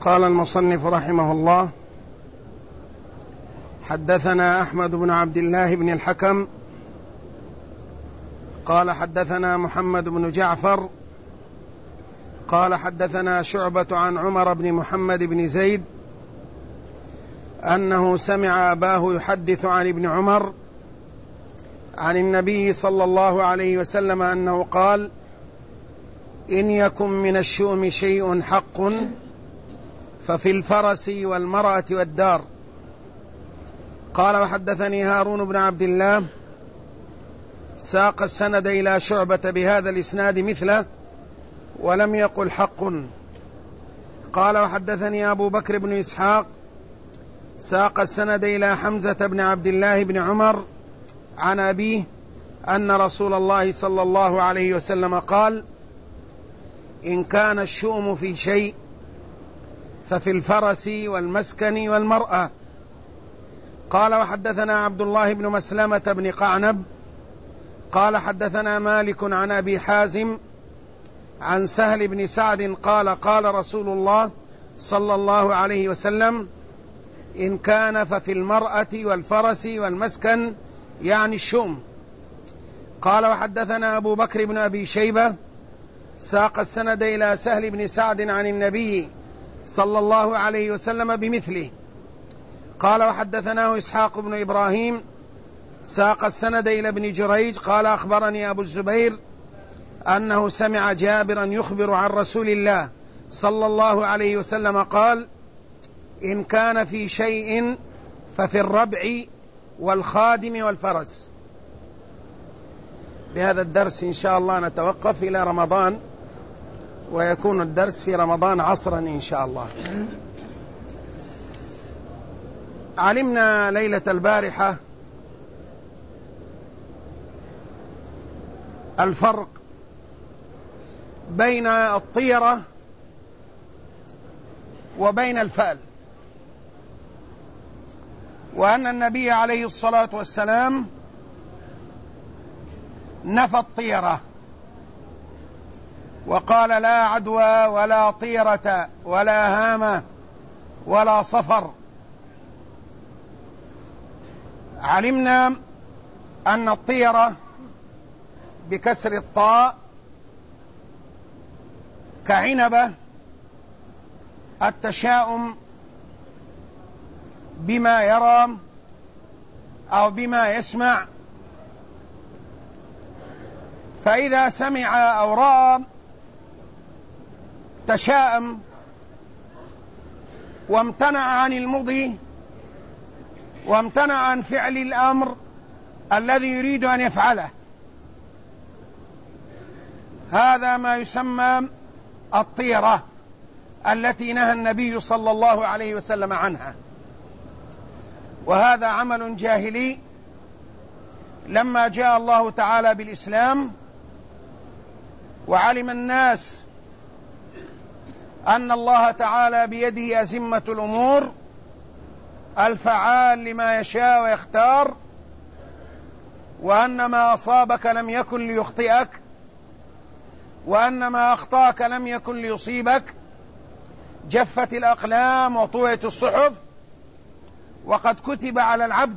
قال المصنف رحمه الله: حدثنا أحمد بن عبد الله بن الحكم قال حدثنا محمد بن جعفر قال حدثنا شعبة عن عمر بن محمد بن زيد أنه سمع أباه يحدث عن ابن عمر عن النبي صلى الله عليه وسلم أنه قال: إن يكن من الشؤم شيء حق ففي الفرس والمرأة والدار. قال: وحدثني هارون بن عبد الله ساق السند إلى شعبة بهذا الإسناد مثله ولم يقل حق. قال: وحدثني أبو بكر بن إسحاق ساق السند إلى حمزة بن عبد الله بن عمر عن أبيه أن رسول الله صلى الله عليه وسلم قال: إن كان الشؤم في شيء ففي الفرس والمسكن والمرأة. قال: وحدثنا عبد الله بن مسلمة بن قعنب قال حدثنا مالك عن أبي حازم عن سهل بن سعد قال: قال رسول الله صلى الله عليه وسلم: إن كان ففي المرأة والفرس والمسكن، يعني الشؤم. قال: وحدثنا أبو بكر بن أبي شيبة ساق السند إلى سهل بن سعد عن النبي صلى الله عليه وسلم بمثله. قال: وحدثناه إسحاق بن إبراهيم ساق السند إلى ابن جريج قال: أخبرني أبو الزبير أنه سمع جابرا يخبر عن رسول الله صلى الله عليه وسلم قال: إن كان في شيء ففي الربع والخادم والفرس. بهذا الدرس إن شاء الله نتوقف إلى رمضان، ويكون الدرس في رمضان عصرا إن شاء الله. علمنا ليلة البارحة الفرق بين الطيرة وبين الفأل، وأن النبي عليه الصلاة والسلام نفى الطيرة وقال: لا عدوى ولا طيرة ولا هامة ولا صفر. علمنا أن الطيرة بكسر الطاء كعنبة، التشاؤم بما يرى أو بما يسمع، فإذا سمع أو رأى تشاءم وامتنع عن المضي وامتنع عن فعل الأمر الذي يريد أن يفعله. هذا ما يسمى الطيرة التي نهى النبي صلى الله عليه وسلم عنها، وهذا عمل جاهلي. لما جاء الله تعالى بالإسلام وعلم الناس أن الله تعالى بيده أزمة الأمور، الفعال لما يشاء ويختار، وأن ما أصابك لم يكن ليخطئك، وأن ما أخطأك لم يكن ليصيبك، جفت الأقلام وطويت الصحف، وقد كتب على العبد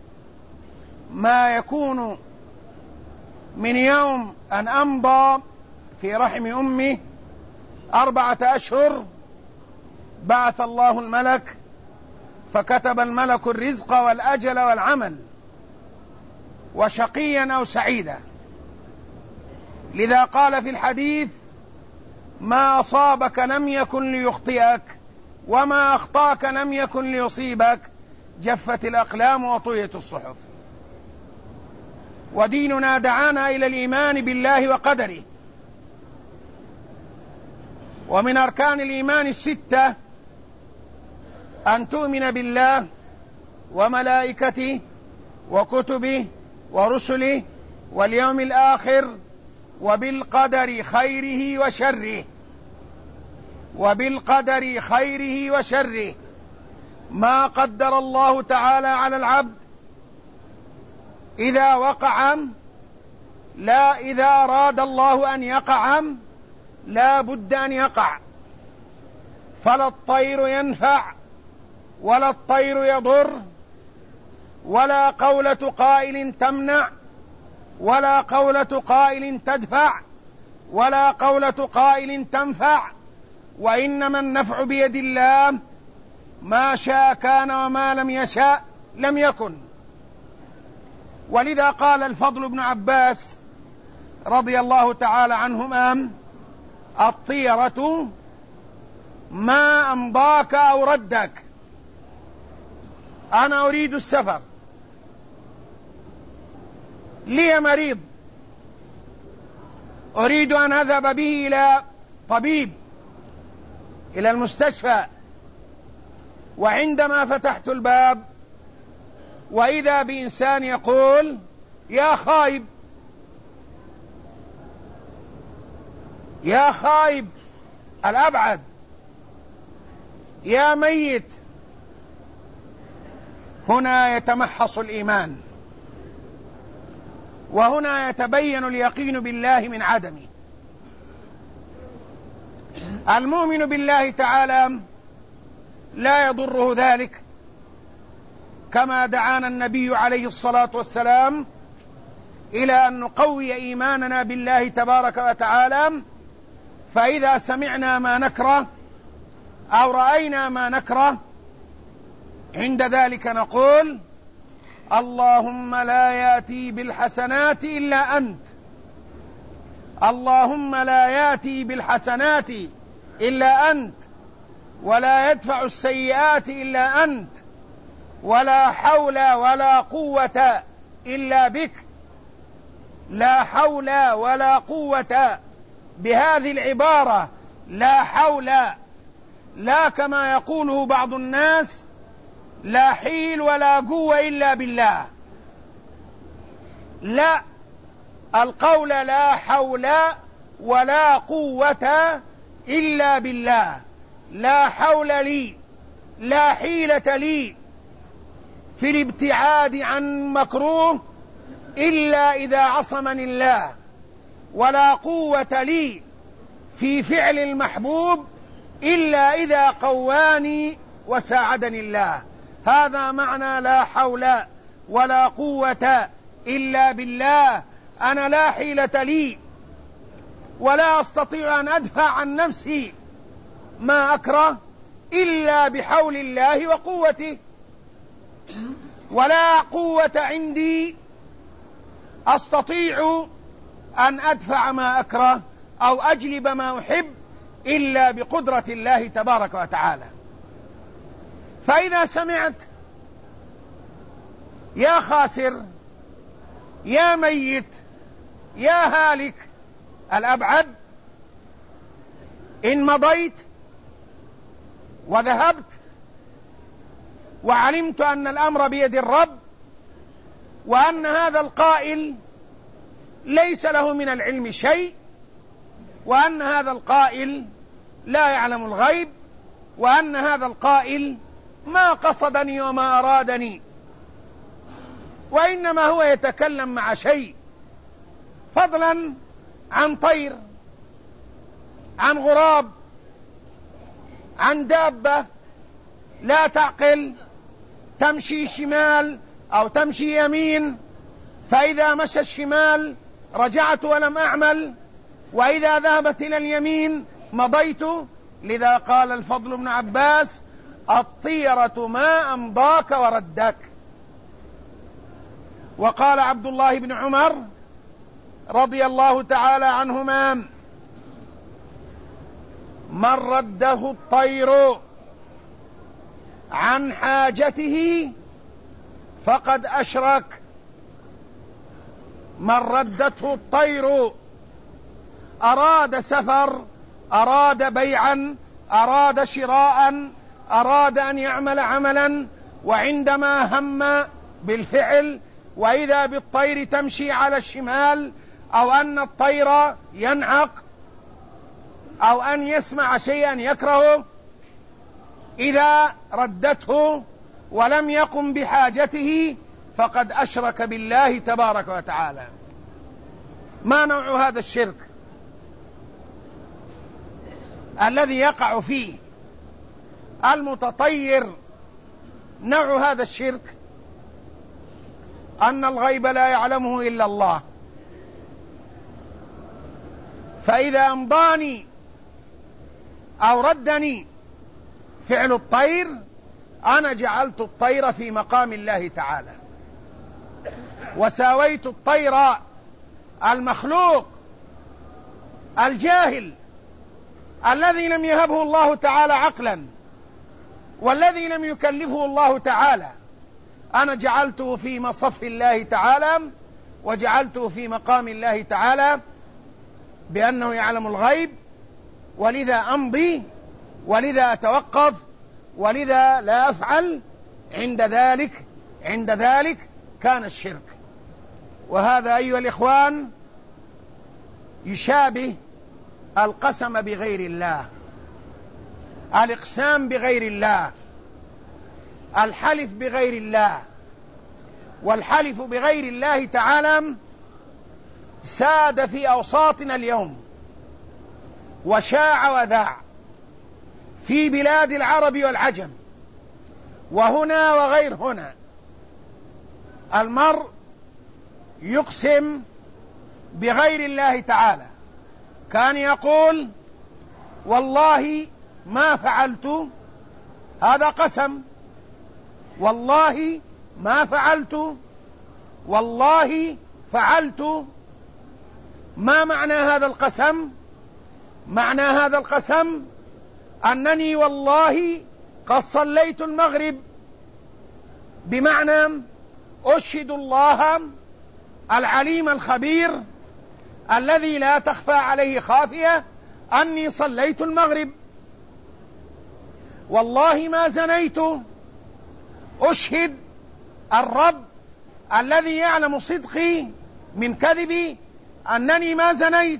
ما يكون من يوم أن أمضى في رحم أمه 4 أشهر. بعث الله الملك فكتب الملك الرزق والأجل والعمل، وشقيا أو سعيدا. لذا قال في الحديث: ما أصابك لم يكن ليخطئك، وما أخطأك لم يكن ليصيبك، جفت الأقلام وطويت الصحف. وديننا دعانا إلى الإيمان بالله وقدره، ومن أركان الإيمان 6: أن تؤمن بالله وملائكته وكتبه ورسله واليوم الآخر وبالقدر خيره وشره، وبالقدر خيره وشره. ما قدر الله تعالى على العبد إذا وقع، لا إذا أراد الله أن يقع لا بد أن يقع. فلا الطير ينفع ولا الطير يضر، ولا قولة قائل تمنع ولا قولة قائل تدفع ولا قولة قائل تنفع، وإنما النفع بيد الله، ما شاء كان وما لم يشاء لم يكن. ولذا قال الفضل بن عباس رضي الله تعالى عنهما: الطيرة ما أمضاك أو ردك. أنا أريد السفر، لي مريض أريد أن أذهب به إلى طبيب، إلى المستشفى، وعندما فتحت الباب وإذا بإنسان يقول: يا خايب يا خايب الأبعد، يا ميت. هنا يتمحص الإيمان، وهنا يتبين اليقين بالله من عدمه. المؤمن بالله تعالى لا يضره ذلك، كما دعانا النبي عليه الصلاة والسلام إلى أن نقوي إيماننا بالله تبارك وتعالى، فإذا سمعنا ما نكره أو رأينا ما نكره عند ذلك نقول: اللهم لا يأتي بالحسنات إلا أنت، اللهم لا يأتي بالحسنات إلا أنت، ولا يدفع السيئات إلا أنت، ولا حول ولا قوة إلا بك. لا حول ولا قوة بهذه العبارة، لا حول، لا كما يقوله بعض الناس لا حيل ولا قوة إلا بالله، لا، القول لا حول ولا قوة إلا بالله، لا حول لي، لا حيلة لي في الابتعاد عن مكروه إلا إذا عصمني الله، ولا قوة لي في فعل المحبوب إلا إذا قواني وساعدني الله. هذا معنى لا حول ولا قوة إلا بالله. أنا لا حيلة لي، ولا أستطيع أن أدفع عن نفسي ما أكره إلا بحول الله وقوته، ولا قوة عندي أستطيع أن أدفع ما أكره أو أجلب ما أحب إلا بقدرة الله تبارك وتعالى. فإذا سمعت يا خاسر، يا ميت، يا هالك الأبعد، إن مضيت وذهبت وعلمت أن الأمر بيد الرب، وأن هذا القائل ليس له من العلم شيء، وأن هذا القائل لا يعلم الغيب، وأن هذا القائل ما قصدني وما أرادني، وإنما هو يتكلم مع شيء، فضلا عن طير، عن غراب، عن دابة لا تعقل، تمشي شمال أو تمشي يمين، فإذا مشى الشمال رجعت ولم أعمل، وإذا ذهبت إلى اليمين مضيت. لذا قال الفضل بن عباس: الطيرة ما أمضاك وردك. وقال عبد الله بن عمر رضي الله تعالى عنهما: من رده الطير عن حاجته فقد أشرك. من ردته الطير، أراد سفر، أراد بيعا، أراد شراء، أراد أن يعمل عملا، وعندما هم بالفعل وإذا بالطير تمشي على الشمال، أو أن الطير ينعق، أو أن يسمع شيئا يكرهه، إذا ردته ولم يقم بحاجته فقد أشرك بالله تبارك وتعالى. ما نوع هذا الشرك الذي يقع فيه المتطير. نوع هذا الشرك أن الغيب لا يعلمه إلا الله، فإذا أمضاني أو ردني فعل الطير أنا جعلت الطير في مقام الله تعالى، وساويت الطير المخلوق الجاهل الذي لم يهبه الله تعالى عقلا والذي لم يكلفه الله تعالى، أنا جعلته في مصف الله تعالى وجعلته في مقام الله تعالى بأنه يعلم الغيب، ولذا أمضي ولذا أتوقف ولذا لا أفعل. عند ذلك كان الشرك. وهذا أيها الإخوان يشابه القسم بغير الله، الإقسام بغير الله، الحلف بغير الله. والحلف بغير الله تعالى ساد في أوساطنا اليوم وشاع وذاع في بلاد العرب والعجم وهنا وغير هنا. المرء يقسم بغير الله تعالى، كان يقول والله ما فعلت، هذا قسم، والله ما فعلت، والله فعلت. ما معنى هذا القسم؟ معنى هذا القسم أنني والله قد صليت المغرب، بمعنى أشهد الله العليم الخبير الذي لا تخفى عليه خافية أني صليت المغرب. والله ما زنيت، أشهد الرب الذي يعلم صدقي من كذبي أنني ما زنيت.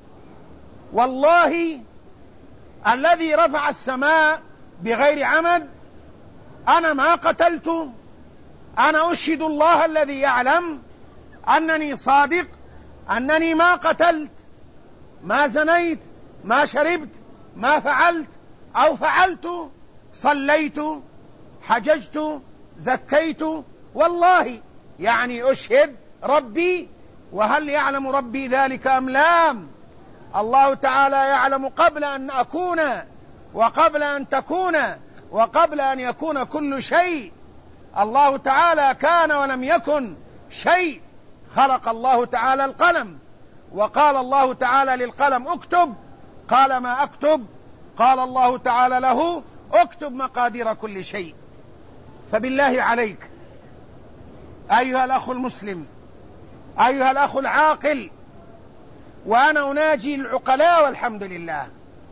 والله الذي رفع السماء بغير عمد أنا ما قتلت، أنا أشهد الله الذي يعلم أنني صادق أنني ما قتلت، ما زنيت، ما شربت، ما فعلت أو فعلت، صليت، حججت، زكيت، والله يعني أشهد ربي. وهل يعلم ربي ذلك أم لا؟ الله تعالى يعلم قبل أن أكون وقبل أن تكون وقبل أن يكون كل شيء. الله تعالى كان ولم يكن شيء. خلق الله تعالى القلم وقال الله تعالى للقلم اكتب، قال ما أكتب؟ قال الله تعالى له اكتب مقادير كل شيء. فبالله عليك أيها الأخ المسلم، أيها الأخ العاقل، وأنا أناجي العقلاء والحمد لله،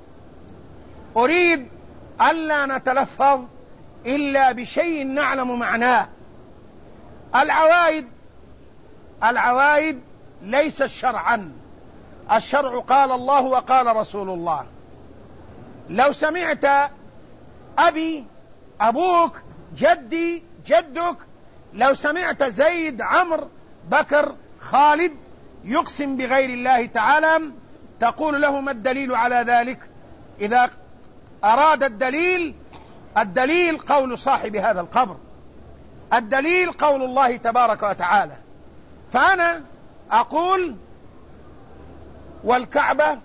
أريد ألا نتلفظ إلا بشيء نعلم معناه. العوائد ليس شرعا، الشرع قال الله وقال رسول الله. لو سمعت أبي، أبوك، جدي، جدك، لو سمعت زيد، عمرو، بكر، خالد يقسم بغير الله تعالى تقول له ما الدليل على ذلك؟ إذا أراد الدليل قول صاحب هذا القبر، الدليل قول الله تبارك وتعالى. فأنا أقول والكعبة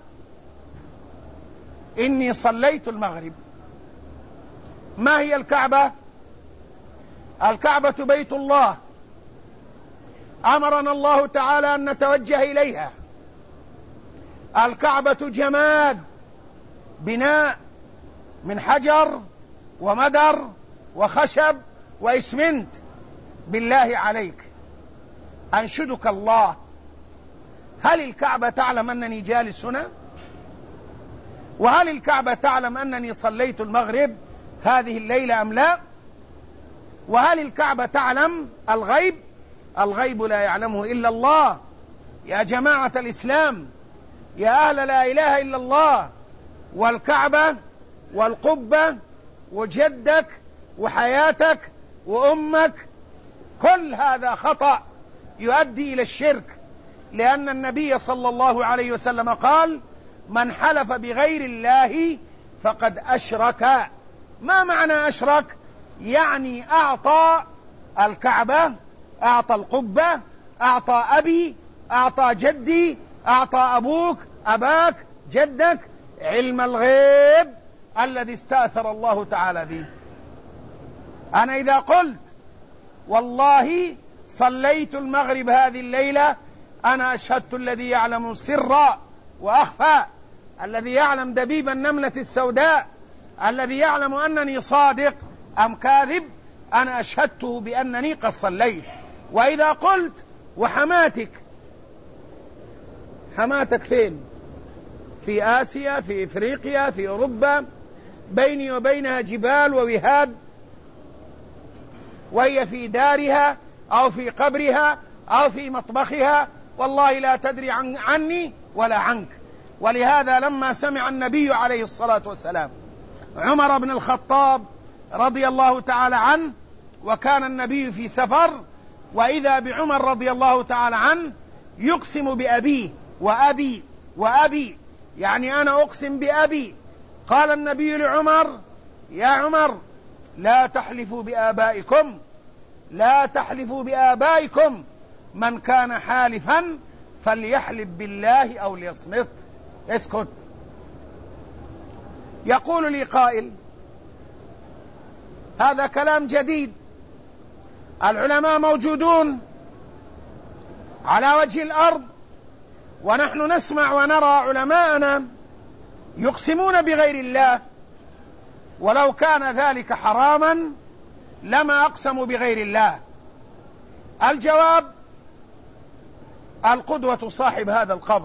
إني صليت المغرب. ما هي الكعبة؟ الكعبة بيت الله، أمرنا الله تعالى أن نتوجه إليها. الكعبة جماد، بناء من حجر ومدر وخشب وإسمنت. بالله عليك أنشدك الله، هل الكعبة تعلم أنني جالس هنا؟ وهل الكعبة تعلم أنني صليت المغرب هذه الليلة أم لا؟ وهل الكعبة تعلم الغيب؟ الغيب لا يعلمه إلا الله. يا جماعة الإسلام، يا أهل لا إله إلا الله، والكعبة والقبة وجدك وحياتك وأمك، كل هذا خطأ يؤدي إلى الشرك، لأن النبي صلى الله عليه وسلم قال من حلف بغير الله فقد أشرك. ما معنى أشرك؟ يعني أعطى الكعبة، أعطى القبة، أعطى أبي، أعطى جدي، أعطى أبوك، أباك، جدك علم الغيب الذي استأثر الله تعالى به. أنا إذا قلت والله صليت المغرب هذه الليلة، أنا أشهدت الذي يعلم سرا وأخفى، الذي يعلم دبيب النملة السوداء، الذي يعلم أنني صادق أم كاذب، أنا أشهدته بأنني قد صليت. وإذا قلت وحماتك، حماتك فين؟ في آسيا، في إفريقيا، في أوروبا، بيني وبينها جبال ووهاد، وهي في دارها أو في قبرها أو في مطبخها، والله لا تدري عني ولا عنك. ولهذا لما سمع النبي عليه الصلاة والسلام عمر بن الخطاب رضي الله تعالى عنه، وكان النبي في سفر، وإذا بعمر رضي الله تعالى عنه يقسم بأبيه وأبي وأبي، يعني أنا أقسم بأبي. قال النبي لعمر: يا عمر لا تحلفوا بآبائكم، لا تحلفوا بآبائكم، من كان حالفا فليحلف بالله أو ليصمت. اسكت. يقول لي قائل: هذا كلام جديد، العلماء موجودون على وجه الأرض، ونحن نسمع ونرى علماءنا يقسمون بغير الله، ولو كان ذلك حراما لما أقسموا بغير الله. الجواب: القدوة صاحب هذا القبر،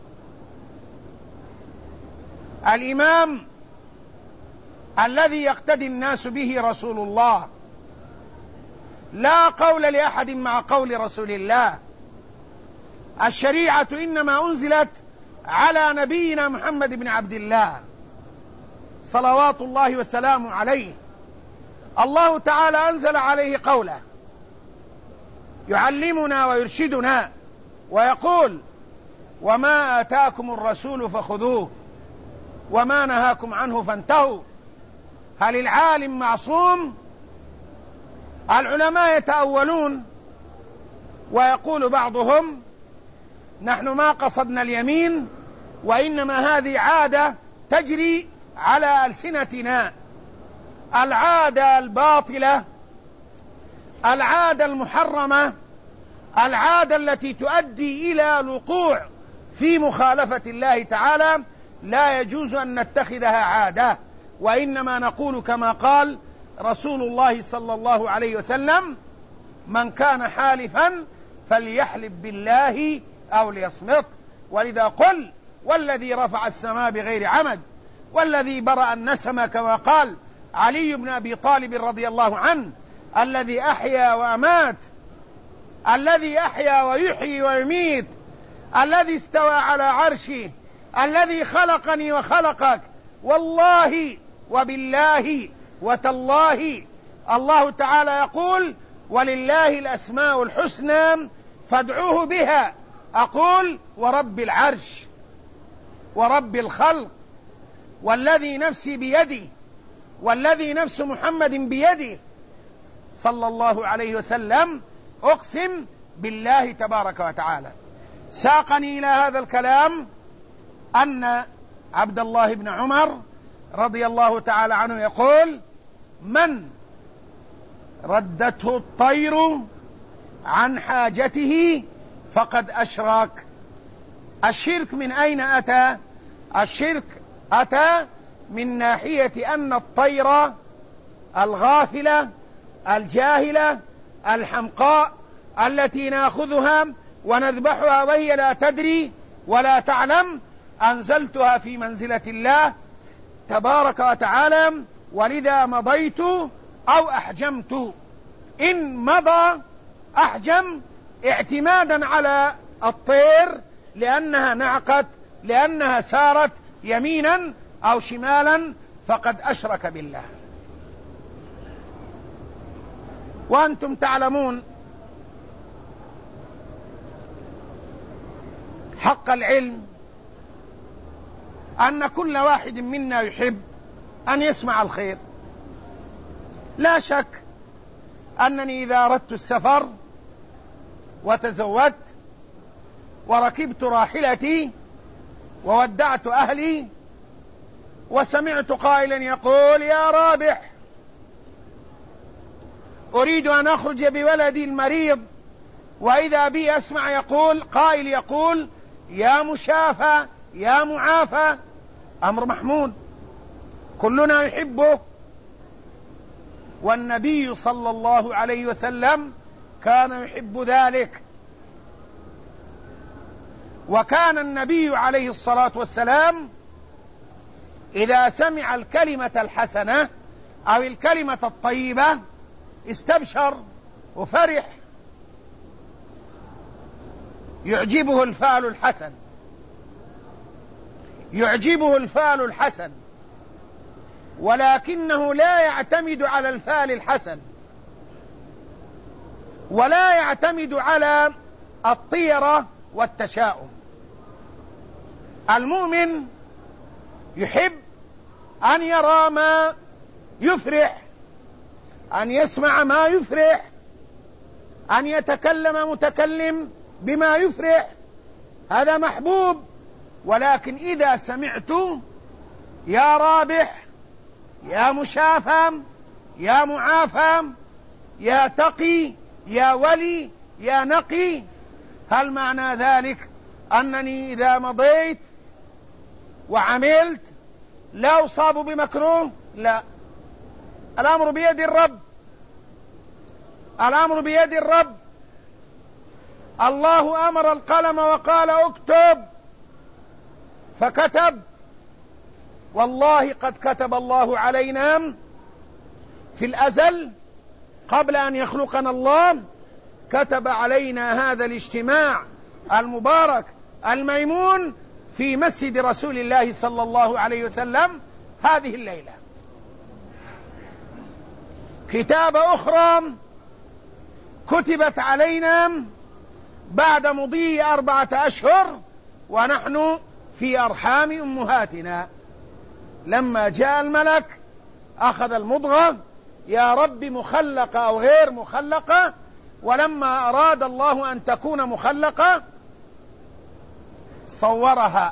الإمام الذي يقتدي الناس به رسول الله، لا قول لأحد مع قول رسول الله. الشريعة إنما أنزلت على نبينا محمد بن عبد الله صلوات الله وسلامه عليه. الله تعالى أنزل عليه قوله يعلمنا ويرشدنا ويقول: وما آتاكم الرسول فخذوه وما نهاكم عنه فانتهوا. هل العالم معصوم؟ العلماء يتأولون، ويقول بعضهم: نحن ما قصدنا اليمين، وإنما هذه عادة تجري على ألسنتنا، العادة الباطلة، العادة المحرمة، العادة التي تؤدي إلى الوقوع في مخالفة الله تعالى، لا يجوز أن نتخذها عادة، وإنما نقول كما قال رسول الله صلى الله عليه وسلم: من كان حالفا فليحلف بالله أو ليصمت. ولذا قل: والذي رفع السماء بغير عمد والذي برأ النسم، كما قال علي بن أبي طالب رضي الله عنه: الذي أحيا وأمات، الذي أحيا ويحيي ويميت، الذي استوى على عرشه، الذي خلقني وخلقك، والله وبالله وتالله. الله تعالى يقول: ولله الأسماء الحسنى فادعوه بها. أقول: ورب العرش ورب الخلق والذي نفسي بيده والذي نفس محمد بيده صلى الله عليه وسلم، أقسم بالله تبارك وتعالى. ساقني إلى هذا الكلام أن عبد الله بن عمر رضي الله تعالى عنه يقول: من ردته الطير عن حاجته فقد أشرك. الشرك من أين أتى؟ الشرك أتى من ناحية أن الطير الغافلة الجاهلة الحمقاء التي ناخذها ونذبحها وهي لا تدري ولا تعلم، أنزلتها في منزلة الله تبارك وتعالى، ولذا مضيت أو أحجمت. إن مضى أحجم اعتمادا على الطير لأنها نعقت، لأنها سارت يمينا أو شمالا، فقد أشرك بالله. وأنتم تعلمون حق العلم أن كل واحد منا يحب أن يسمع الخير، لا شك أنني إذا أردت السفر وتزودت وركبت راحلتي وودعت أهلي وسمعت قائلا يقول يا رابح أريد أن أخرج بولدي المريض، وإذا بي أسمع يقول قائل يقول يا مشافى يا معافى، أمر محمود كلنا يحبه. والنبي صلى الله عليه وسلم كان يحب ذلك، وكان النبي عليه الصلاة والسلام إذا سمع الكلمة الحسنة أو الكلمة الطيبة استبشر وفرح، يعجبه الفعل الحسن، يعجبه الفعل الحسن، ولكنه لا يعتمد على الفعل الحسن ولا يعتمد على الطيرة والتشاؤم. المؤمن يحب أن يرى ما يفرح، أن يسمع ما يفرح، أن يتكلم متكلم بما يفرح، هذا محبوب. ولكن إذا سمعت يا رابح يا مشافى يا معافى يا تقي يا ولي يا نقي، هل معنى ذلك أنني إذا مضيت وعملت لا أصاب بمكروه؟ لا، الأمر بيد الرب، الأمر بيد الرب. الله أمر القلم وقال اكتب فكتب، والله قد كتب الله علينا في الأزل قبل أن يخلقنا الله، كتب علينا هذا الاجتماع المبارك الميمون في مسجد رسول الله صلى الله عليه وسلم هذه الليلة. كتابة أخرى كتبت علينا بعد مضي 4 أشهر ونحن في أرحام أمهاتنا، لما جاء الملك أخذ المضغة يا رب مخلقة أو غير مخلقة، ولما أراد الله أن تكون مخلقة صورها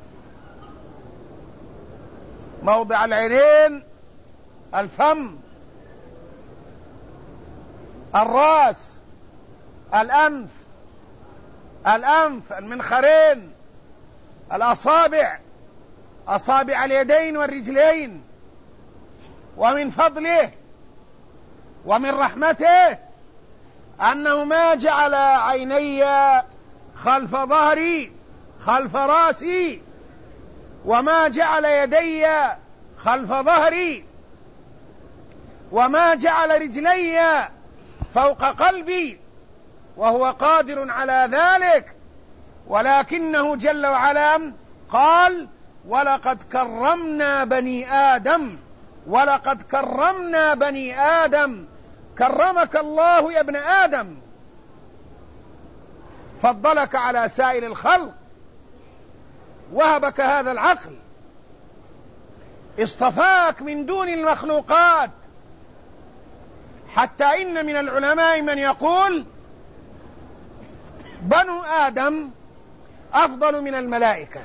موضع العينين، الفم، الرأس، الأنف، المنخرين، الأصابع، أصابع اليدين والرجلين. ومن فضله ومن رحمته أنه ما جعل عيني خلف ظهري خلف رأسي، وما جعل يدي خلف ظهري، وما جعل رجلي فوق قلبي، وهو قادر على ذلك، ولكنه جل وعلا قال ولقد كرمنا بني آدم، ولقد كرمنا بني آدم. كرمك الله يا ابن آدم، فضلك على سائر الخلق، وهبك هذا العقل، اصطفاك من دون المخلوقات، حتى إن من العلماء من يقول بنو آدم أفضل من الملائكة.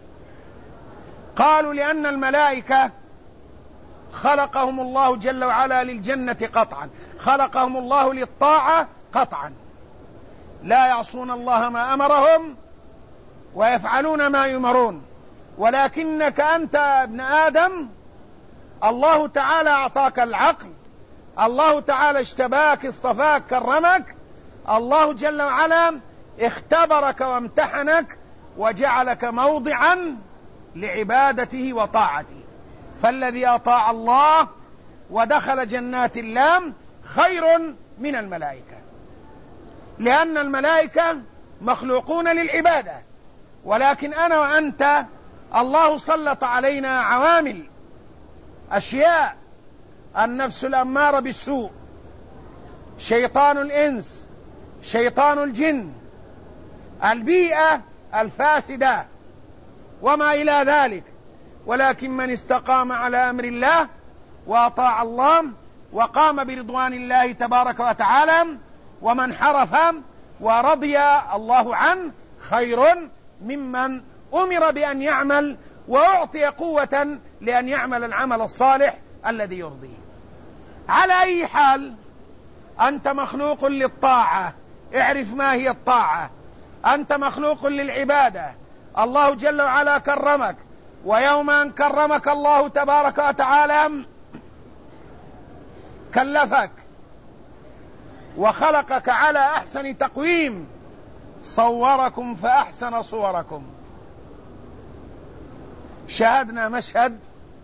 قالوا لأن الملائكة خلقهم الله جل وعلا للجنة قطعا، خلقهم الله للطاعة قطعا، لا يعصون الله ما أمرهم ويفعلون ما يؤمرون. ولكنك أنت ابن آدم الله تعالى أعطاك العقل، الله تعالى اجتباك اصطفاك كرمك، الله جل وعلا اختبرك وامتحنك وجعلك موضعا لعبادته وطاعته. فالذي أطاع الله ودخل جنات الله خير من الملائكة، لأن الملائكة مخلوقون للعبادة، ولكن أنا وأنت الله سلط علينا عوامل، أشياء، النفس الأمارة بالسوء، شيطان الإنس، شيطان الجن، البيئة الفاسدة وما إلى ذلك. ولكن من استقام على أمر الله وأطاع الله وقام برضوان الله تبارك وتعالى، ومن حرف ورضي الله عنه خير ممن أمر بأن يعمل وأعطي قوة لأن يعمل العمل الصالح الذي يرضيه. على أي حال أنت مخلوق للطاعة، اعرف ما هي الطاعة. أنت مخلوق للعبادة، الله جل وعلا كرمك، ويوم أن كرمك الله تبارك وتعالى كلفك وخلقك على أحسن تقويم، صوركم فأحسن صوركم. شاهدنا مشهد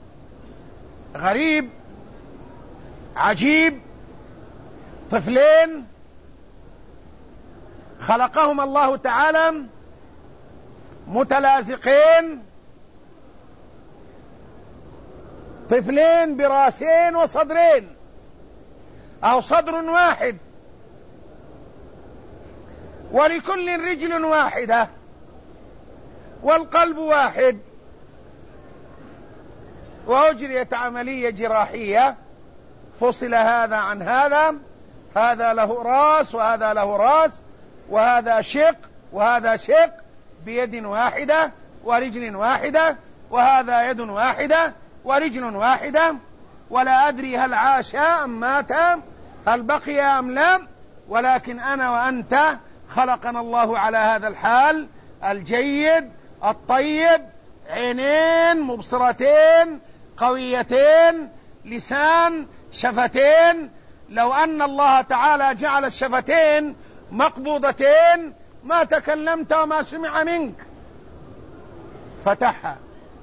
غريب عجيب، طفلين خلقهم الله تعالى متلازقين، طفلين براسين وصدرين، أو صدر واحد، ولكل رجل واحدة والقلب واحد، وأجريت عملية جراحية، فصل هذا عن هذا، هذا له راس وهذا له راس، وهذا شق وهذا شق، بيد واحدة ورجل واحدة، وهذا يد واحدة ورجل واحدة، ولا أدري هل عاش أم مات، هل بقي أم لا، ولكن أنا وأنت خلقنا الله على هذا الحال الجيد الطيب، عينين مبصرتين قويتين، لسان، شفتين. لو أن الله تعالى جعل الشفتين مقبوضتين ما تكلمت وما سمع منك. فتحها،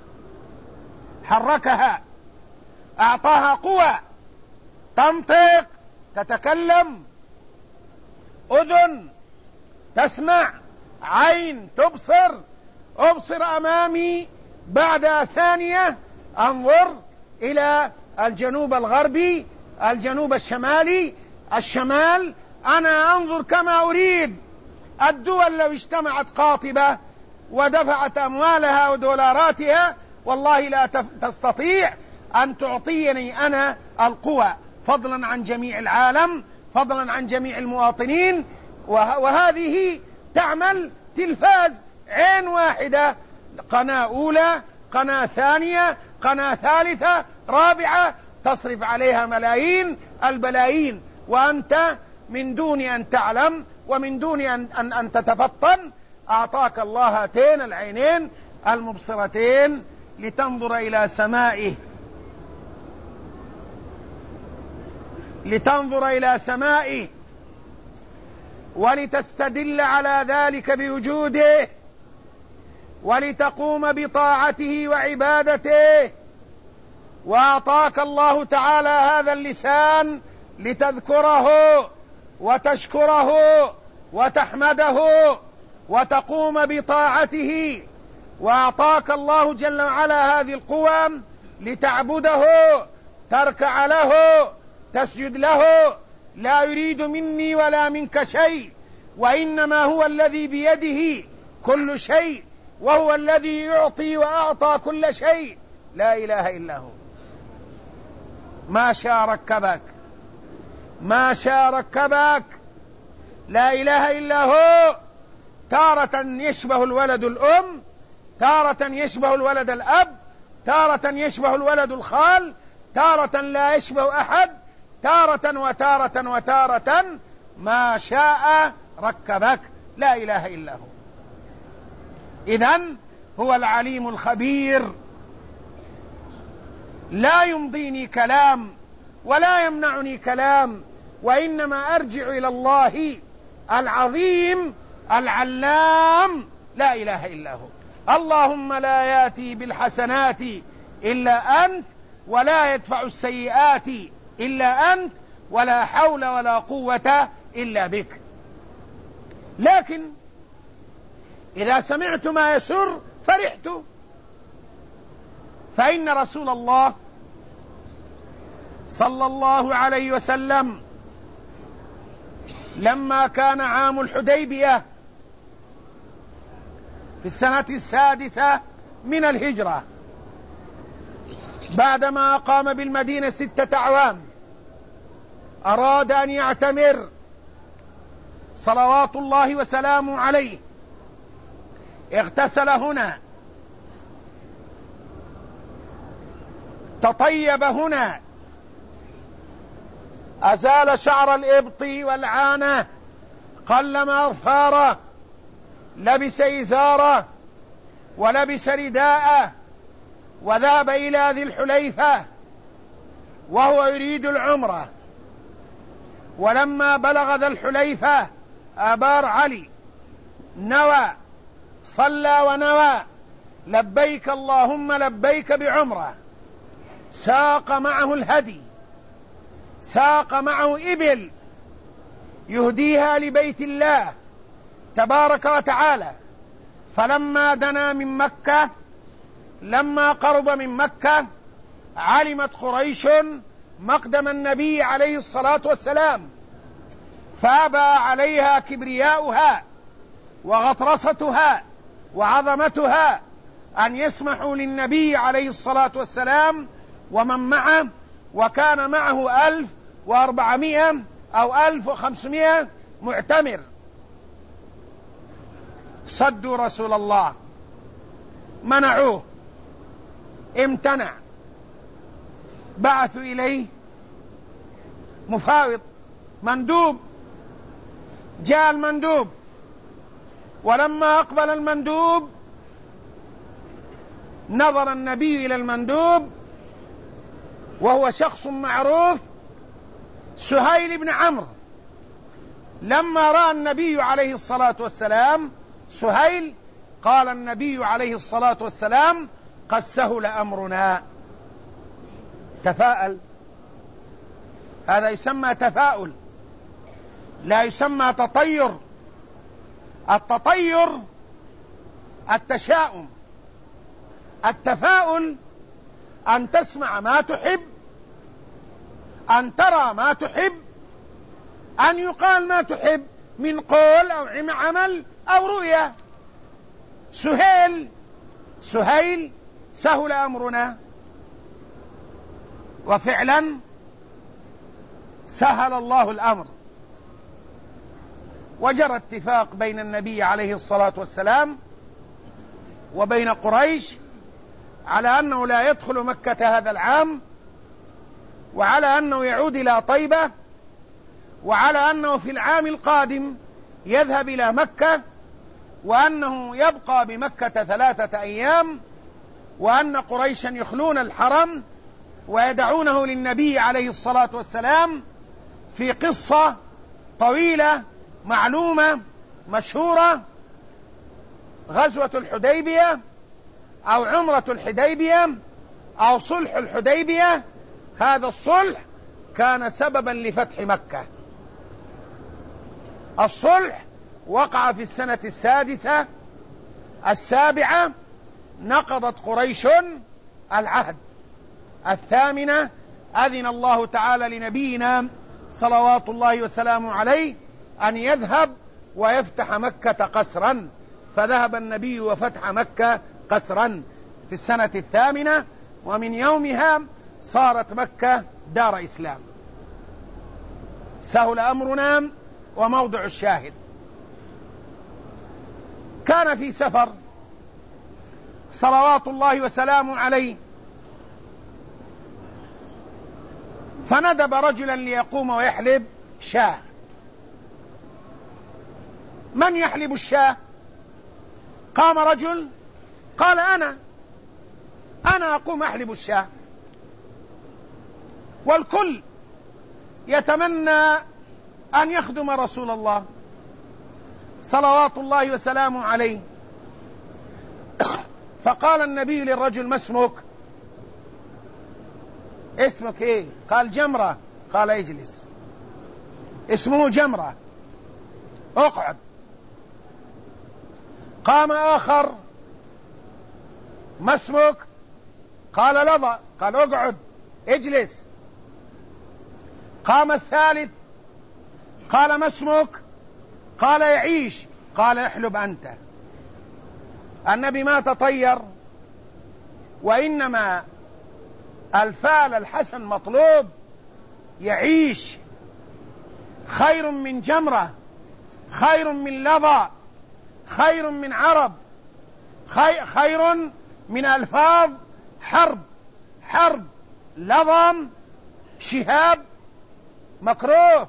حركها، أعطاها قوة، تنطق، تتكلم، أذن تسمع، عين تبصر، أبصر أمامي بعد ثانية أنظر إلى الجنوب الغربي، الجنوب الشمالي، الشمال، أنا أنظر كما أريد. الدول لو اجتمعت قاطبة ودفعت أموالها ودولاراتها والله لا تستطيع أن تعطيني أنا القوة، فضلا عن جميع العالم، فضلا عن جميع المواطنين. وهذه تعمل تلفاز، عين واحدة، قناة أولى، قناة ثانية، قناة ثالثة، رابعة، تصرف عليها ملايين البلايين، وأنت من دون أن تعلم ومن دون أن تتفطن أعطاك الله هاتين العينين المبصرتين لتنظر إلى سمائه، لتنظر إلى سمائه، ولتستدل على ذلك بوجوده، ولتقوم بطاعته وعبادته. وأعطاك الله تعالى هذا اللسان لتذكره وتشكره وتحمده وتقوم بطاعته. وأعطاك الله جل وعلا هذه القوى لتعبده، تركع له، تسجد له، لا يريد مني ولا منك شيء، وإنما هو الذي بيده كل شيء، وهو الذي يعطي وأعطى كل شيء، لا إله إلا هو. ما شاء ركبك، ما شاء ركبك، لا إله إلا هو. تارة يشبه الولد الأم، تارة يشبه الولد الأب، تارة يشبه الولد الخال، تارة لا يشبه أحد، تارة وتارة وتارة. ما شاء ركبك، لا إله إلا هو. إذن هو العليم الخبير، لا يمضيني كلام ولا يمنعني كلام، وإنما أرجع إلى الله العظيم العلام، لا إله إلا هو. اللهم لا ياتي بالحسنات إلا أنت، ولا يدفع السيئات إلا أنت، ولا حول ولا قوة إلا بك. لكن إذا سمعت ما يسر فرحت، فإن رسول الله صلى الله عليه وسلم لما كان عام الحديبية في السنة 6 من الهجرة، بعدما أقام بالمدينة 6 أعوام، أراد أن يعتمر صلوات الله وسلامه عليه اغتسل هنا، تطيب هنا، أزال شعر الإبط والعانة، قلم أظفاره، لبس إزاره ولبس رداءه، وذهب إلى ذي الحليفة وهو يريد العمرة. ولما بلغ ذا الحليفة أبار علي نوى، صلى ونوى لبيك اللهم لبيك بعمرة، ساق معه الهدي، ساق معه إبل يهديها لبيت الله تبارك وتعالى. فلما دنا من مكة، لما قرب من مكة، علمت قريش مقدم النبي عليه الصلاة والسلام، فأبى عليها كبرياؤها وغطرستها وعظمتها أن يسمحوا للنبي عليه الصلاة والسلام ومن معه، وكان معه 1400 أو 1500 معتمر، صدوا رسول الله، منعوه، امتنع. بعثوا إليه مفاوض، مندوب. جاء المندوب، ولما أقبل المندوب نظر النبي إلى المندوب وهو شخص معروف، سهيل بن عمرو. لما رأى النبي عليه الصلاة والسلام سهيل قال النبي عليه الصلاة والسلام: قد سهل أمرنا. تفاءل، هذا يسمى تفاؤل، لا يسمى تطير. التطير التشاؤم، التفاؤل أن تسمع ما تحب، أن ترى ما تحب، أن يقال ما تحب من قول أو عمل أو رؤية. سهيل سهل أمرنا، وفعلا سهل الله الأمر، وجرى اتفاق بين النبي عليه الصلاة والسلام وبين قريش على أنه لا يدخل مكة هذا العام، وعلى أنه يعود إلى طيبة، وعلى أنه في العام القادم يذهب إلى مكة، وأنه يبقى بمكة 3 أيام، وأن قريشا يخلون الحرم ويدعونه للنبي عليه الصلاة والسلام. في قصة طويلة معلومة مشهورة، غزوة الحديبية أو عمرة الحديبية أو صلح الحديبية. هذا الصلح كان سببا لفتح مكة. الصلح وقع في السنة 6 7، نقضت قريش العهد. 8 أذن الله تعالى لنبينا صلوات الله وسلامه عليه أن يذهب ويفتح مكة قسرا، فذهب النبي وفتح مكة قسرا في السنة 8، ومن يومها صارت مكة دار إسلام. سهل أمرنا وموضع الشاهد. كان في سفر صلوات الله وسلامه عليه، فندب رجلا ليقوم ويحلب شاة. من يحلب الشاة؟ قام رجل قال: أنا أقوم أحلب الشاة. والكل يتمنى أن يخدم رسول الله صلوات الله وسلامه عليه. فقال النبي للرجل: ما اسمك؟ اسمك ايه؟ قال: جمرة. قال: اجلس. اسمه جمرة، اقعد. قام آخر: ما اسمك؟ قال: لظى. قال: اقعد، اجلس. قام الثالث قال: ما اسمك؟ قال: يعيش. قال: احلب أنت. النبي ما تطير، وإنما الفعل الحسن مطلوب. يعيش خير من جمرة، خير من لظى، خير من عرب، خير من ألفاظ حرب لظم شهاب مكروه.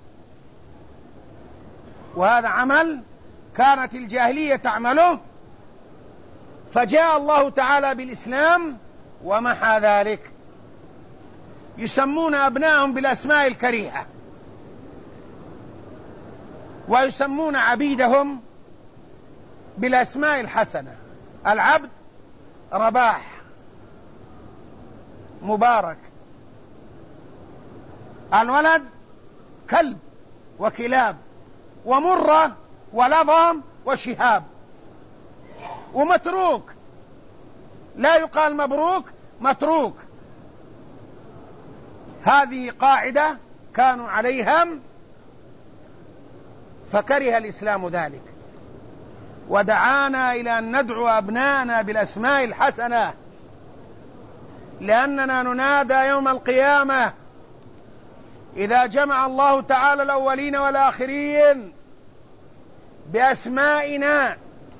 وهذا عمل كانت الجاهلية تعمله، فجاء الله تعالى بالإسلام ومحى ذلك. يسمون أبنائهم بالأسماء الكريهة، ويسمون عبيدهم بالأسماء الحسنة. العبد رباح، مبارك. الولد كلب وكلاب ومرة ولظام وشهاب. ومتروك لا يقال مبروك، متروك. هذه قاعدة كانوا عليها، فكره الإسلام ذلك ودعانا إلى أن ندعو أبناءنا بالأسماء الحسنة، لأننا ننادى يوم القيامة إذا جمع الله تعالى الأولين والآخرين بأسمائنا،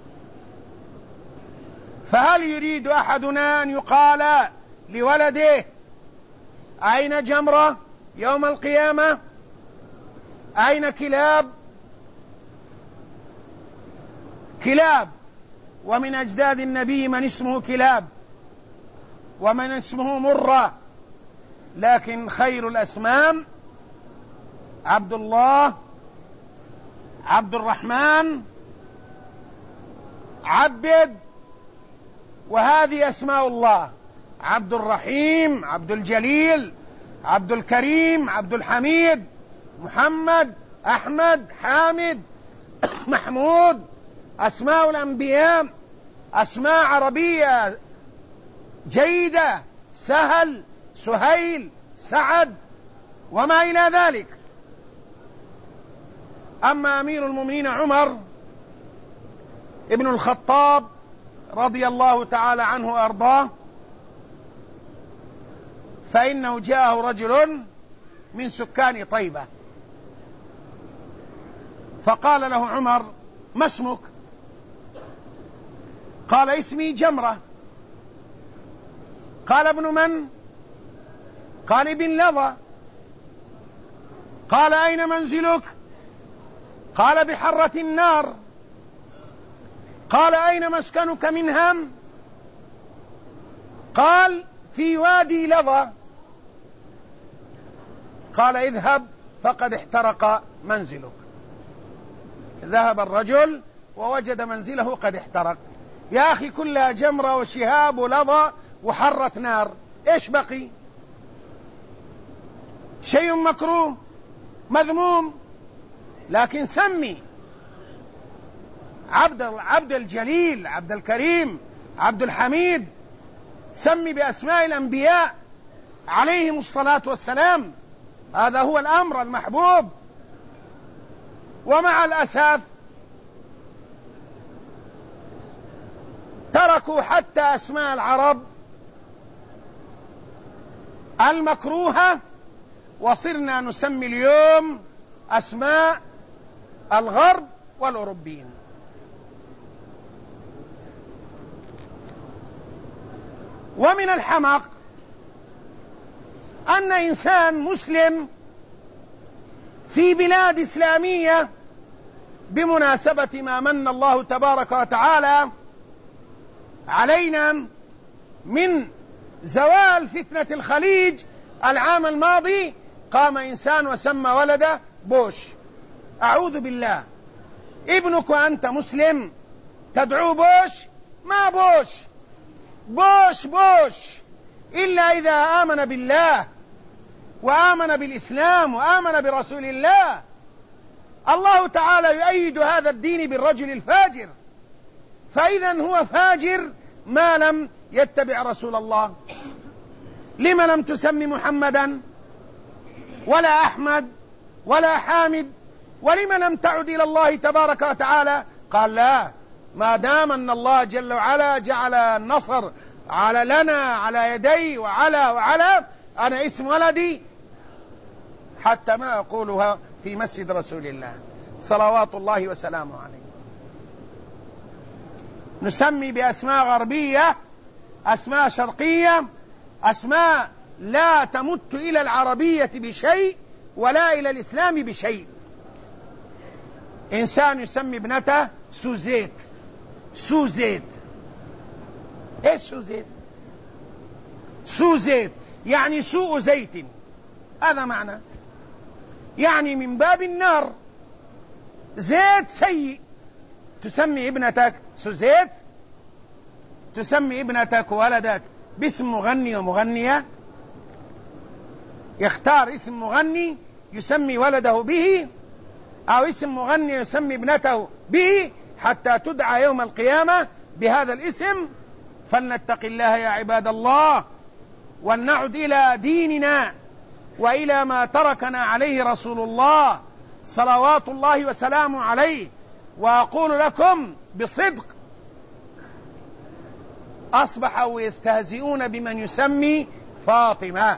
فهل يريد أحدنا أن يقال لولده أين جمرة يوم القيامة؟ أين كلاب؟ ومن أجداد النبي من اسمه كلاب ومن اسمه مرة، لكن خير الأسماء عبد الله، عبد الرحمن، عبد، وهذه أسماء الله: عبد الرحيم، عبد الجليل، عبد الكريم، عبد الحميد، محمد، أحمد، حامد، محمود. أسماء الأنبياء أسماء عربية جيدة: سهل، سهيل، سعد، وما إلى ذلك. أما أمير المؤمنين عمر ابن الخطاب رضي الله تعالى عنه وأرضاه، فإنه جاءه رجل من سكان طيبة فقال له عمر: ما اسمك؟ قال: اسمي جمرة. قال: ابن من؟ قال: ابن لظى. قال: أين منزلك؟ قال: بحرة النار. قال: أين مسكنك منها؟ قال: في وادي لظى. قال: اذهب فقد احترق منزلك. ذهب الرجل ووجد منزله قد احترق. يا أخي كلها جمرة وشهاب ولظى وحرة نار، إيش بقي؟ شيء مكروه مذموم. لكن سمي عبد الجليل، عبد الكريم، عبد الحميد، سمي بأسماء الأنبياء عليهم الصلاة والسلام. هذا هو الأمر المحبوب. ومع الأسف تركوا حتى أسماء العرب المكروهة، وصرنا نسمي اليوم أسماء الغرب والأوروبيين. ومن الحمق أن إنسان مسلم في بلاد إسلامية بمناسبة ما من الله تبارك وتعالى علينا من زوال فتنة الخليج العام الماضي، قام إنسان وسمى ولده بوش. أعوذ بالله، ابنك وأنت مسلم تدعو بوش؟ ما بوش إلا إذا آمن بالله وآمن بالإسلام وآمن برسول الله. الله تعالى يؤيد هذا الدين بالرجل الفاجر، فإذا هو فاجر ما لم يتبع رسول الله. لم لم تسمي محمدا ولا أحمد ولا حامد؟ ولم لم تعد إلى الله تبارك وتعالى؟ قال: لا، ما دام أن الله جل وعلا جعل النصر لنا على يدي وعلى أنا اسم ولدي حتى ما أقولها في مسجد رسول الله صلوات الله وسلامه عليه. نسمي بأسماء غربية، أسماء شرقية، أسماء لا تمت إلى العربية بشيء ولا إلى الإسلام بشيء. إنسان يسمي ابنته سوزيت. سوزيت، إيش سوزيت؟ سوزيت يعني سوء زيت، هذا معنى، يعني من باب النار، زيت سيء. تسمي ابنتك سوزيت؟ تسمي ابنتك ولدك باسم مغني ومغنية؟ يختار اسم مغني يسمي ولده به، أو اسم مغني يسمي ابنته به، حتى تدعى يوم القيامة بهذا الاسم. فلنتق الله يا عباد الله، ولنعد إلى ديننا وإلى ما تركنا عليه رسول الله صلوات الله وسلامه عليه. وأقول لكم بصدق، أصبحوا يستهزئون بمن يسمي فاطمة،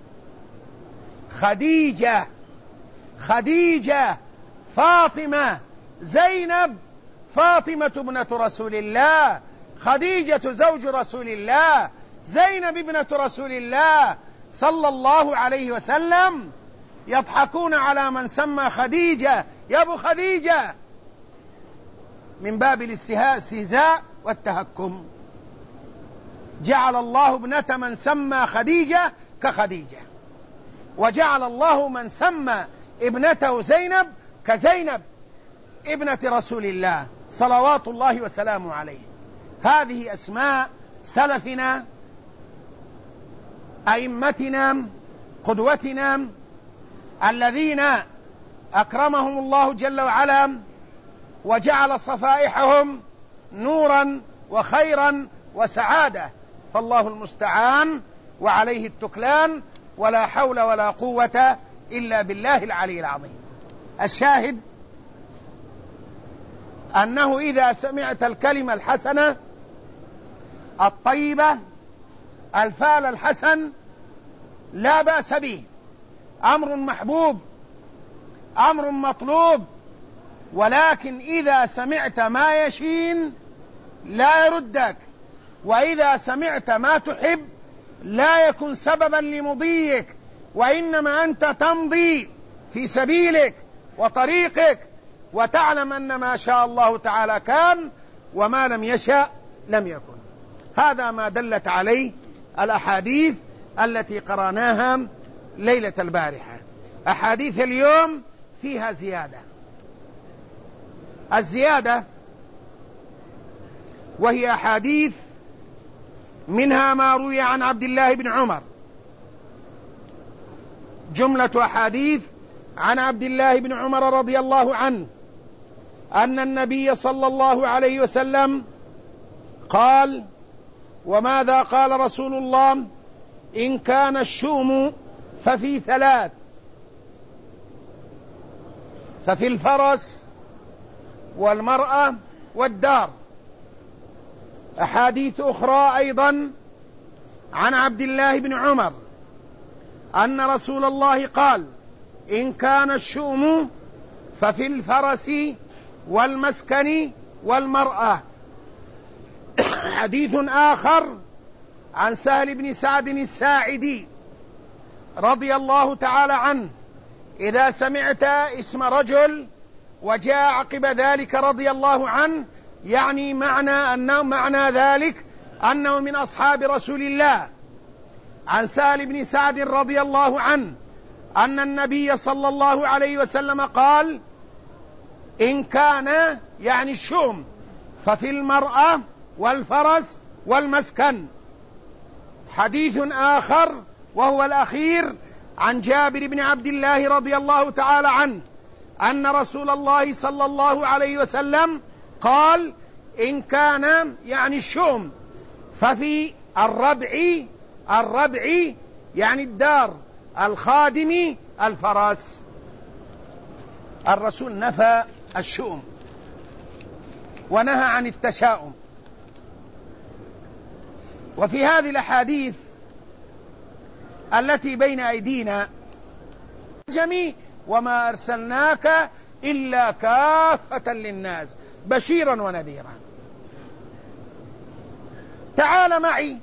خديجة، خديجة، فاطمة، زينب، فاطمة ابنة رسول الله، خديجة زوج رسول الله، زينب ابنة رسول الله صلى الله عليه وسلم. يضحكون على من سمى خديجة يا أبو خديجة من باب الاستهزاء والتهكم. جعل الله ابنة من سمى خديجة كخديجة، وجعل الله من سمى ابنته زينب كزينب ابنة رسول الله صلوات الله وسلامه عليه. هذه أسماء سلفنا، أئمتنا، قدوتنا، الذين أكرمهم الله جل وعلا وجعل صفائحهم نورا وخيرا وسعادة. فالله المستعان وعليه التكلان، ولا حول ولا قوة إلا بالله العلي العظيم. الشاهد أنه إذا سمعت الكلمة الحسنة الطيبة، الفعل الحسن، لا بأس به، أمر محبوب، أمر مطلوب. ولكن إذا سمعت ما يشين لا يردك، وإذا سمعت ما تحب لا يكن سببا لمضيك، وإنما أنت تمضي في سبيلك وطريقك، وتعلم أن ما شاء الله تعالى كان، وما لم يشاء لم يكن. هذا ما دلت عليه الأحاديث التي قرأناها ليلة البارحة. أحاديث اليوم فيها زيادة، الزيادة وهي أحاديث، منها ما روي عن عبد الله بن عمر، جملة أحاديث عن عبد الله بن عمر رضي الله عنه أن النبي صلى الله عليه وسلم قال: وماذا قال رسول الله؟ إن كان الشؤم ففي ثلاث، ففي الفرس والمرأة والدار. أحاديث أخرى أيضا عن عبد الله بن عمر أن رسول الله قال: إن كان الشؤم ففي الفرس والمسكن والمرأة. حديث آخر عن سهل بن سعد الساعدي رضي الله تعالى عنه: إذا سمعت اسم رجل وجاء عقب ذلك رضي الله عنه، يعني معنى ذلك أنه من أصحاب رسول الله. عن سهل بن سعد رضي الله عنه أن النبي صلى الله عليه وسلم قال: إن كان يعني الشؤم ففي المرأة والفرس والمسكن. حديث آخر وهو الأخير عن جابر بن عبد الله رضي الله تعالى عنه أن رسول الله صلى الله عليه وسلم قال: إن كان يعني الشؤم ففي الربع يعني الدار، الخادم، الفرس. الرسول نفى الشؤم ونهى عن التشاؤم. وفي هذه الأحاديث التي بين أيدينا جميع وما أرسلناك إلا كافة للناس بشيرا ونذيرا. تعال معي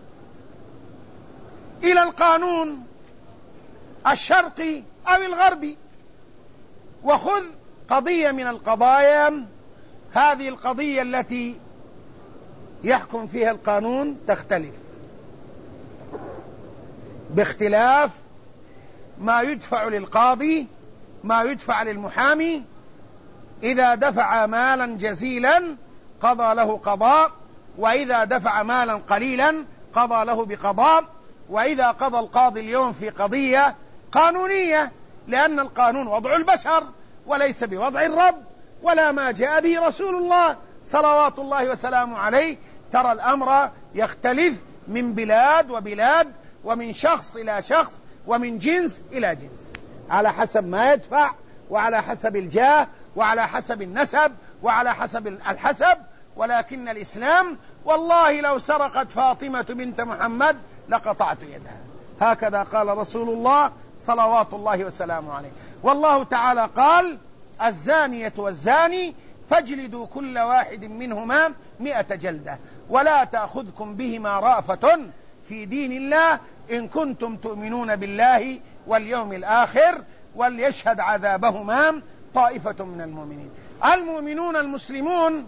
إلى القانون الشرقي أو الغربي وخذ قضية من القضايا. هذه القضية التي يحكم فيها القانون تختلف باختلاف ما يدفع للقاضي، ما يدفع للمحامي. إذا دفع مالا جزيلا قضى له قضاء، وإذا دفع مالا قليلا قضى له بقضاء. وإذا قضى القاضي اليوم في قضية قانونية، لأن القانون وضع البشر وليس بوضع الرب ولا ما جاء به رسول الله صلوات الله وسلامه عليه، ترى الأمر يختلف من بلاد وبلاد، ومن شخص إلى شخص، ومن جنس إلى جنس، على حسب ما يدفع، وعلى حسب الجاه، وعلى حسب النسب، وعلى حسب الحسب. ولكن الإسلام والله لو سرقت فاطمة بنت محمد لقطعت يدها، هكذا قال رسول الله صلوات الله وسلامه عليه. والله تعالى قال: الزانية والزاني فاجلدوا كل واحد منهما 100 جلدة ولا تأخذكم بهما رأفة في دين الله إن كنتم تؤمنون بالله واليوم الآخر وليشهد عذابهما طائفة من المؤمنين. المؤمنون المسلمون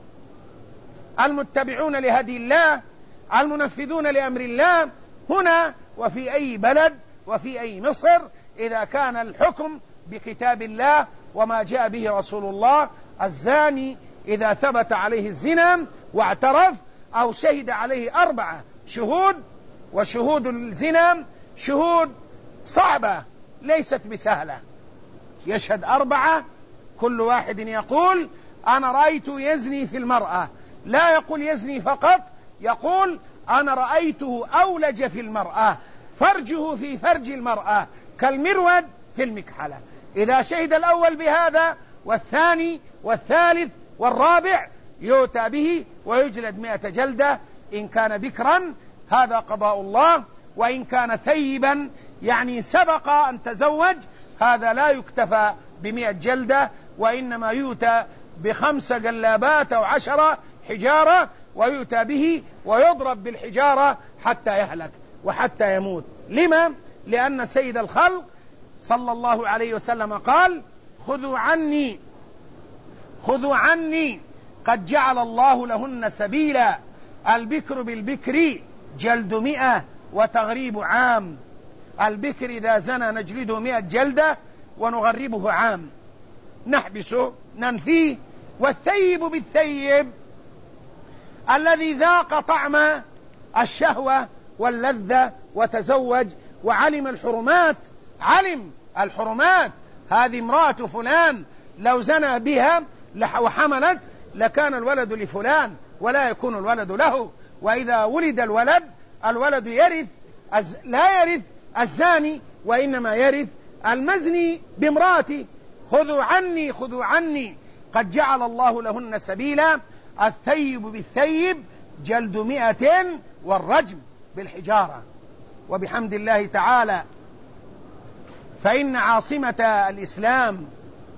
المتبعون لهدي الله المنفذون لأمر الله هنا وفي أي بلد وفي أي مصر، إذا كان الحكم بكتاب الله وما جاء به رسول الله، الزاني إذا ثبت عليه الزنا واعترف أو شهد عليه 4 شهود، وشهود الزنا شهود صعبة ليست بسهلة، يشهد 4 كل واحد يقول أنا رأيت يزني في المرأة، لا يقول يزني فقط، يقول أنا رأيته أولج في المرأة، فرجه في فرج المرأة كالمرود في المكحلة. إذا شهد الأول بهذا والثاني والثالث والرابع يؤتى به ويجلد 100 جلدة إن كان بكرا، هذا قضاء الله. وإن كان ثيبا يعني سبق أن تزوج، هذا لا يكتفى ب100 جلدة، وإنما يؤتى ب5 جلابات أو 10 حجارة، ويؤتى به ويضرب بالحجارة حتى يهلك وحتى يموت. لما؟ لأن سيد الخلق صلى الله عليه وسلم قال: خذوا عني قد جعل الله لهن سبيلا، البكر بالبكر جلد 100 وتغريب عام. البكر إذا زنى نجلده 100 جلدة ونغربه عام، نحبسه ننفيه. والثيب بالثيب الذي ذاق طعم الشهوة واللذة وتزوج وعلم الحرمات، هذه امرأة فلان لو زنى بها وحملت لكان الولد لفلان ولا يكون الولد له. وإذا ولد الولد يرث، لا يرث الزاني وإنما يرث المزني بامرأته. خذوا عني قد جعل الله لهن سبيلا، الثيب بالثيب جلد 100 والرجم بالحجارة. وبحمد الله تعالى فإن عاصمة الإسلام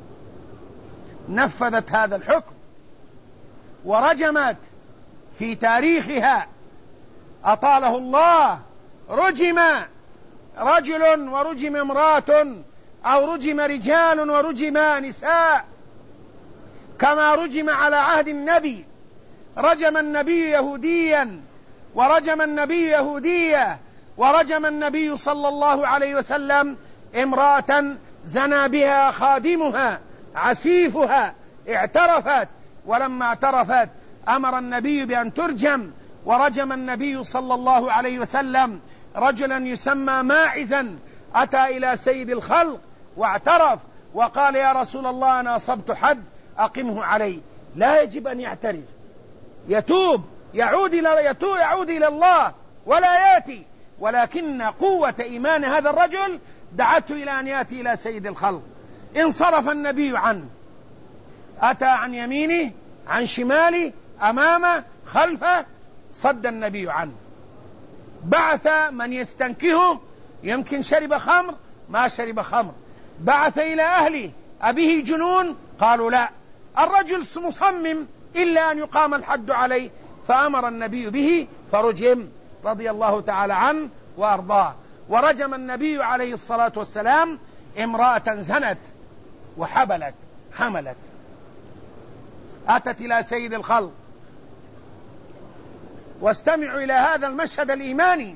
نفذت هذا الحكم ورجمت في تاريخها، أطاله الله، رجم رجل ورجم امرأة، أو رجم رجال ورجم نساء، كما رجم على عهد النبي. رجم النبي يهوديا ورجم النبي يهودية، ورجم النبي صلى الله عليه وسلم امرأة زنى بها خادمها عسيفها، اعترفت، ولما اعترفت أمر النبي بأن ترجم. ورجم النبي صلى الله عليه وسلم رجلا يسمى ماعزا، أتى إلى سيد الخلق واعترف وقال: يا رسول الله أنا أصبت حد أقمه علي. لا يجب أن يعترف، يتوب، يعود إلى الله ولا يأتي. ولكن قوة إيمان هذا الرجل دعته إلى أن يأتي إلى سيد الخلق. انصرف النبي عنه، أتى عن يمينه عن شماله أمامه خلفه، صد النبي عنه، بعث من يستنكهه، يمكن شرب خمر ما شرب خمر، بعث إلى أهله أبيه جنون؟ قالوا لا، الرجل مصمم إلا أن يقام الحد عليه، فأمر النبي به فرجم رضي الله تعالى عنه وأرضاه. ورجم النبي عليه الصلاة والسلام امرأة زنت حملت أتت إلى سيد الخلق. واستمعوا إلى هذا المشهد الإيماني،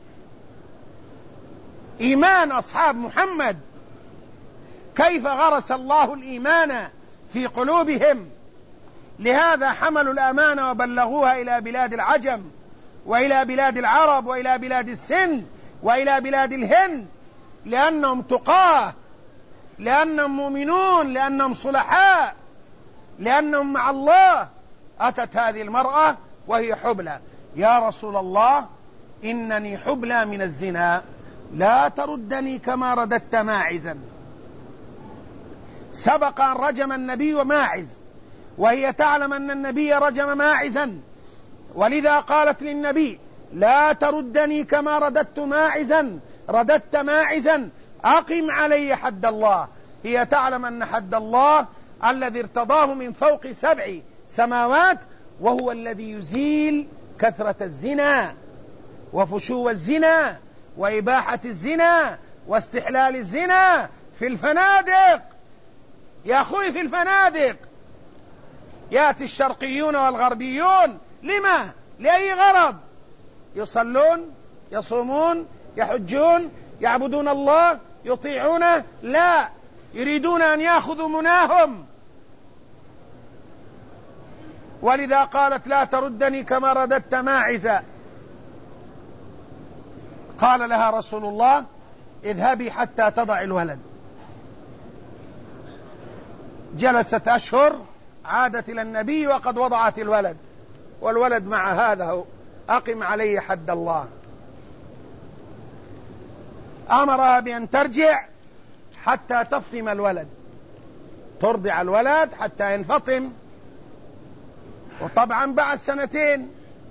إيمان أصحاب محمد، كيف غرس الله الإيمان في قلوبهم. لهذا حملوا الأمانة وبلغوها إلى بلاد العجم وإلى بلاد العرب وإلى بلاد السند وإلى بلاد الهند، لأنهم تقاه، لأنهم مؤمنون، لأنهم صلحاء، لأنهم مع الله. أتت هذه المرأة وهي حبلى: يا رسول الله، إنني حبلى من الزنا، لا تردني كما رددت ماعزا. سبق أن رجم النبي ماعز، وهي تعلم أن النبي رجم ماعزا، ولذا قالت للنبي: لا تردني كما رددت ماعزا، أقم علي حد الله. هي تعلم أن حد الله الذي ارتضاه من فوق 7 سماوات، وهو الذي يزيل كثرة الزنا وفشو الزنا وإباحة الزنا واستحلال الزنا في الفنادق. يا أخوي، في الفنادق يأتي الشرقيون والغربيون، لما؟ لأي غرض؟ يصلون، يصومون، يحجون، يعبدون الله، يطيعونه؟ لا، يريدون أن يأخذوا مناهم. ولذا قالت: لا تردني كما رددت ماعزا. قال لها رسول الله: اذهبي حتى تضع الولد. جلست أشهر، عادت إلى النبي وقد وضعت الولد، والولد مع هذا: أقم عليه حد الله. أمرها بأن ترجع حتى تفطم الولد، ترضع الولد حتى ينفطم. وطبعا بعد 2 سنين،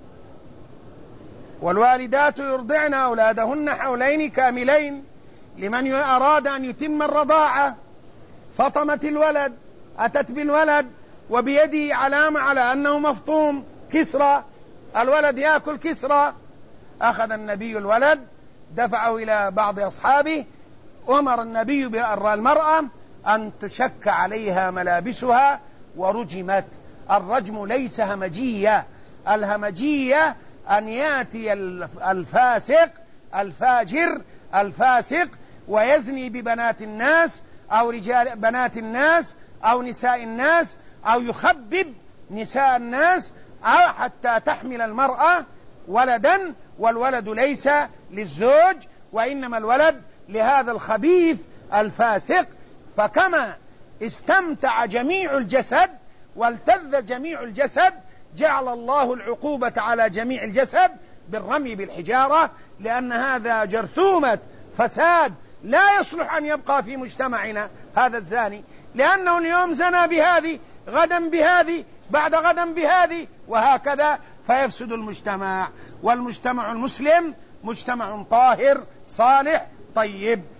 والوالدات يرضعن أولادهن حولين كاملين لمن أراد أن يتم الرضاعة. فطمت الولد، أتت بالولد وبيده علامة على أنه مفطوم، كسرى، الولد يأكل كسرى. أخذ النبي الولد، دفعه إلى بعض أصحابه، أمر النبي بالمرأة أن تشك عليها ملابسها ورجمت. الرجم ليس همجية، الهمجية أن يأتي الفاسق الفاجر الفاسق ويزني ببنات الناس أو بنات الناس أو نساء الناس، أو يخبب نساء الناس، أو حتى تحمل المرأة ولدا، والولد ليس للزوج، وإنما الولد لهذا الخبيث الفاسق. فكما استمتع جميع الجسد والتذ جميع الجسد، جعل الله العقوبة على جميع الجسد بالرمي بالحجارة، لأن هذا جرثومة فساد لا يصلح أن يبقى في مجتمعنا هذا الزاني، لأنه اليوم زنى بهذه، غدا بهذه، بعد غدا بهذه، وهكذا، فيفسد المجتمع. والمجتمع المسلم مجتمع طاهر صالح طيب.